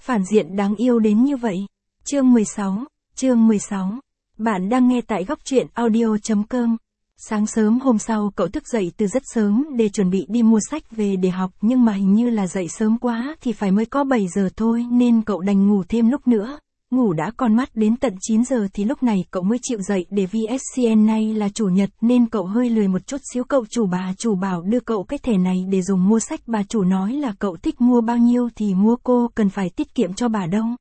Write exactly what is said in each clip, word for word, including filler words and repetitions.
Phản diện đáng yêu đến như vậy. Chương mười sáu, chương mười sáu. Bạn đang nghe tại góc truyện audio chấm com. Sáng sớm hôm sau cậu thức dậy từ rất sớm để chuẩn bị đi mua sách về để học, nhưng mà hình như là dậy sớm quá thì phải mới có bảy giờ thôi nên cậu đành ngủ thêm lúc nữa. Ngủ đã con mắt đến tận chín giờ thì lúc này cậu mới chịu dậy để vê ét xê en nay là chủ nhật nên cậu hơi lười một chút xíu. Cậu chủ bà chủ bảo đưa cậu cái thẻ này để dùng mua sách, bà chủ nói là cậu thích mua bao nhiêu thì mua, cô cần phải tiết kiệm cho bà đâu.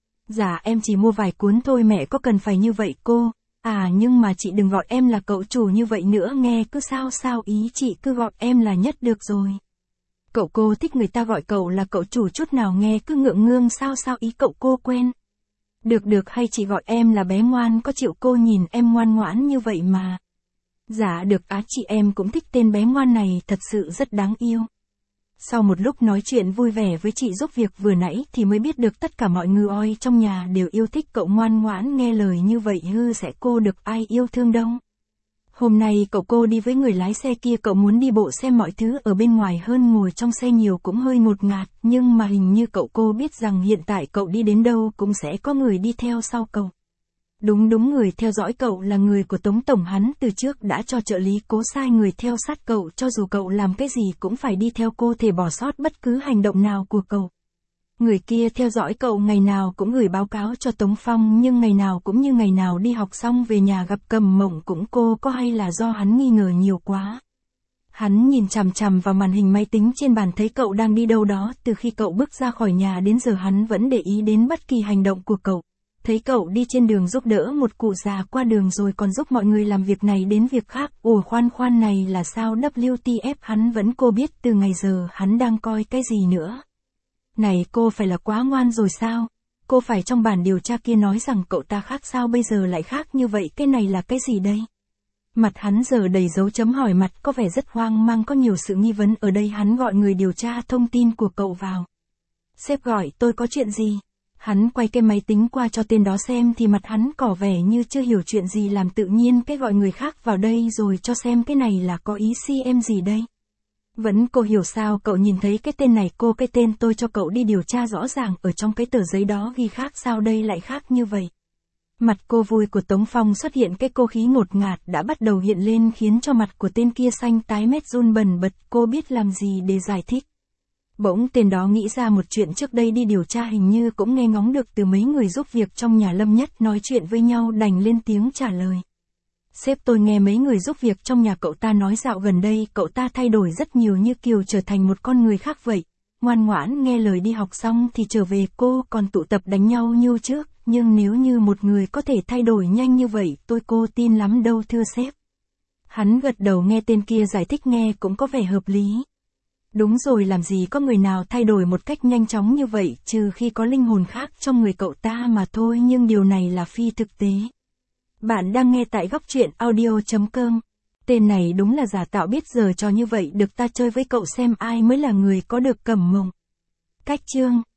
Dạ em chỉ mua vài cuốn thôi mẹ, có cần phải như vậy cô? À nhưng mà chị đừng gọi em là cậu chủ như vậy nữa nghe cứ sao sao, ý chị cứ gọi em là Nhất được rồi. Cậu cô thích người ta gọi cậu là cậu chủ chút nào nghe cứ ngượng ngương sao sao, ý cậu cô quen. Được được, hay chị gọi em là bé ngoan có chịu, cô nhìn em ngoan ngoãn như vậy mà. Dạ được á chị, em cũng thích tên bé ngoan này, thật sự rất đáng yêu. Sau một lúc nói chuyện vui vẻ với chị giúp việc vừa nãy thì mới biết được tất cả mọi người trong nhà đều yêu thích cậu ngoan ngoãn nghe lời như vậy, hư sẽ cô được ai yêu thương đâu. Hôm nay cậu cô đi với người lái xe kia, cậu muốn đi bộ xem mọi thứ ở bên ngoài hơn ngồi trong xe nhiều, cũng hơi ngột ngạt, nhưng mà hình như cậu cô biết rằng hiện tại cậu đi đến đâu cũng sẽ có người đi theo sau cậu. Đúng đúng, người theo dõi cậu là người của Tống Tổng, hắn từ trước đã cho trợ lý Cố sai người theo sát cậu, cho dù cậu làm cái gì cũng phải đi theo cô, thể bỏ sót bất cứ hành động nào của cậu. Người kia theo dõi cậu ngày nào cũng gửi báo cáo cho Tống Phong, nhưng ngày nào cũng như ngày nào đi học xong về nhà gặp Cầm Mộng cũng cô có, hay là do hắn nghi ngờ nhiều quá. Hắn nhìn chằm chằm vào màn hình máy tính trên bàn thấy cậu đang đi đâu đó, từ khi cậu bước ra khỏi nhà đến giờ hắn vẫn để ý đến bất kỳ hành động của cậu. Thấy cậu đi trên đường giúp đỡ một cụ già qua đường rồi còn giúp mọi người làm việc này đến việc khác, ủa khoan khoan này là sao, vê tê ép hắn vẫn cô biết từ ngày giờ hắn đang coi cái gì nữa. Này cô phải là quá ngoan rồi sao? Cô phải trong bản điều tra kia nói rằng cậu ta khác sao bây giờ lại khác như vậy, cái này là cái gì đây? Mặt hắn giờ đầy dấu chấm hỏi, mặt có vẻ rất hoang mang, có nhiều sự nghi vấn ở đây. Hắn gọi người điều tra thông tin của cậu vào. Sếp gọi tôi có chuyện gì? Hắn quay cái máy tính qua cho tên đó xem thì mặt hắn có vẻ như chưa hiểu chuyện gì làm, tự nhiên cái gọi người khác vào đây rồi cho xem, cái này là có ý xê em gì đây? Vẫn cô hiểu sao, cậu nhìn thấy cái tên này cô, cái tên tôi cho cậu đi điều tra rõ ràng ở trong cái tờ giấy đó ghi khác, sao đây lại khác như vậy? Mặt cô vui của Tống Phong xuất hiện cái cô khí ngột ngạt đã bắt đầu hiện lên khiến cho mặt của tên kia xanh tái mét run bần bật, cô biết làm gì để giải thích. Bỗng tên đó nghĩ ra một chuyện, trước đây đi điều tra hình như cũng nghe ngóng được từ mấy người giúp việc trong nhà Lâm Nhất nói chuyện với nhau, đành lên tiếng trả lời. Sếp, tôi nghe mấy người giúp việc trong nhà cậu ta nói dạo gần đây cậu ta thay đổi rất nhiều, như kiểu trở thành một con người khác vậy. Ngoan ngoãn nghe lời, đi học xong thì trở về, cô còn tụ tập đánh nhau như trước, nhưng nếu như một người có thể thay đổi nhanh như vậy tôi cô tin lắm đâu thưa sếp. Hắn gật đầu nghe tên kia giải thích nghe cũng có vẻ hợp lý. Đúng rồi, làm gì có người nào thay đổi một cách nhanh chóng như vậy, trừ khi có linh hồn khác trong người cậu ta mà thôi, nhưng điều này là phi thực tế. Bạn đang nghe tại góc truyện audio chấm com. Tên này đúng là giả tạo, biết giờ cho như vậy được ta chơi với cậu xem ai mới là người có được Cẩm Mộng. Cách chương